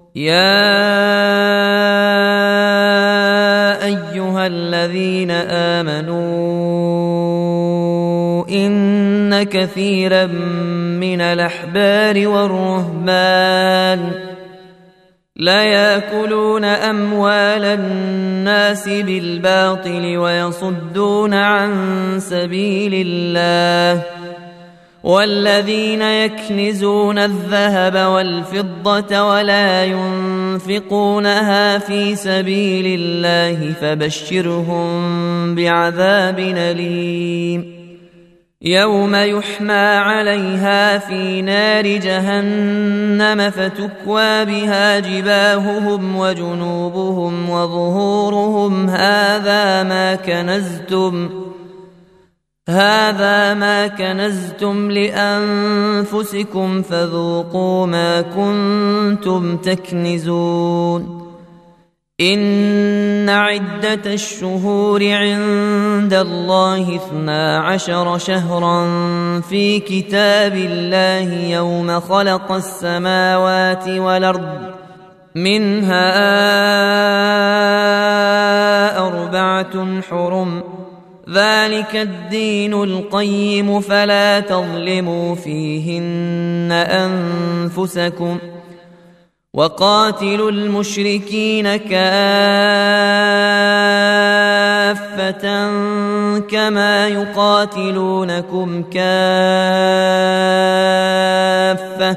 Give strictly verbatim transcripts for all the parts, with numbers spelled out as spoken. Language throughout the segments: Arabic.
يا أيها الذين آمنوا إن كثيرا من الأحبار والرهبان لا يأكلون أموال الناس بالباطل ويصدون عن سبيل الله والذين يكنزون الذهب والفضة ولا ينفقونها في سبيل الله فبشرهم بعذاب أليم يوم يحمى عليها في نار جهنم فتكوى بها جباههم وجنوبهم وظهورهم هذا ما كنزتم هذا ما كنزتم لأنفسكم فذوقوا ما كنتم تكنزون إن عدة الشهور عند الله اثنا عشر شهرا في كتاب الله يوم خلق السماوات والأرض منها أربعة حرم ذلك الدين القيم فلا تظلموا فيهن أنفسكم وقاتلوا المشركين كافة كما يقاتلونكم كافة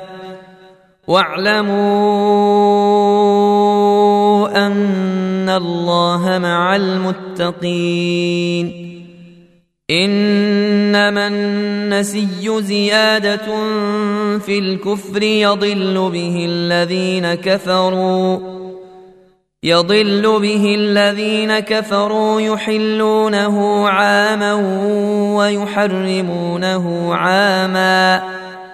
واعلموا أن الله مع المتقين إنما النسي زيادة في الكفر يضل به الذين كفروا يضل به الذين كفروا يحلونه عاما ويحرمونه عاما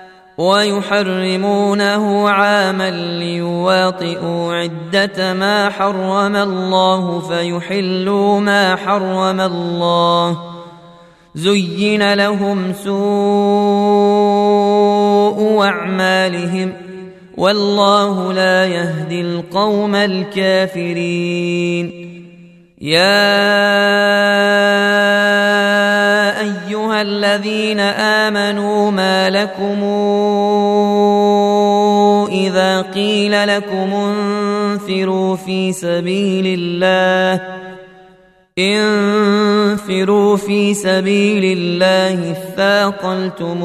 ويحرمونه عاما ليواطئوا عدة ما حرم الله فيحلوا ما حرم الله زين لهم سوء أعمالهم والله لا يهدي القوم الكافرين يا أيها الذين آمنوا ما لكم إذا قيل لكم انفروا في سبيل الله انفروا في سبيل الله اثاقلتم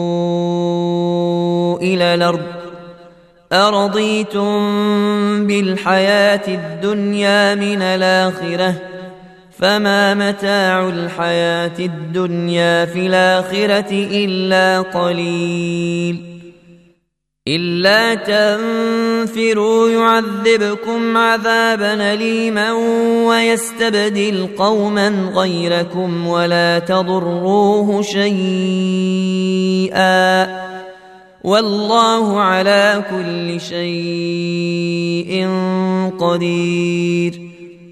إلى الأرض أرضيتم بالحياة الدنيا من الآخرة فما متاع الحياة الدنيا في الآخرة إلا قليل إلا تنفروا يعذبكم عذابا أليما ويستبدل قوما غيركم ولا تضروه شيئا والله على كل شيء قدير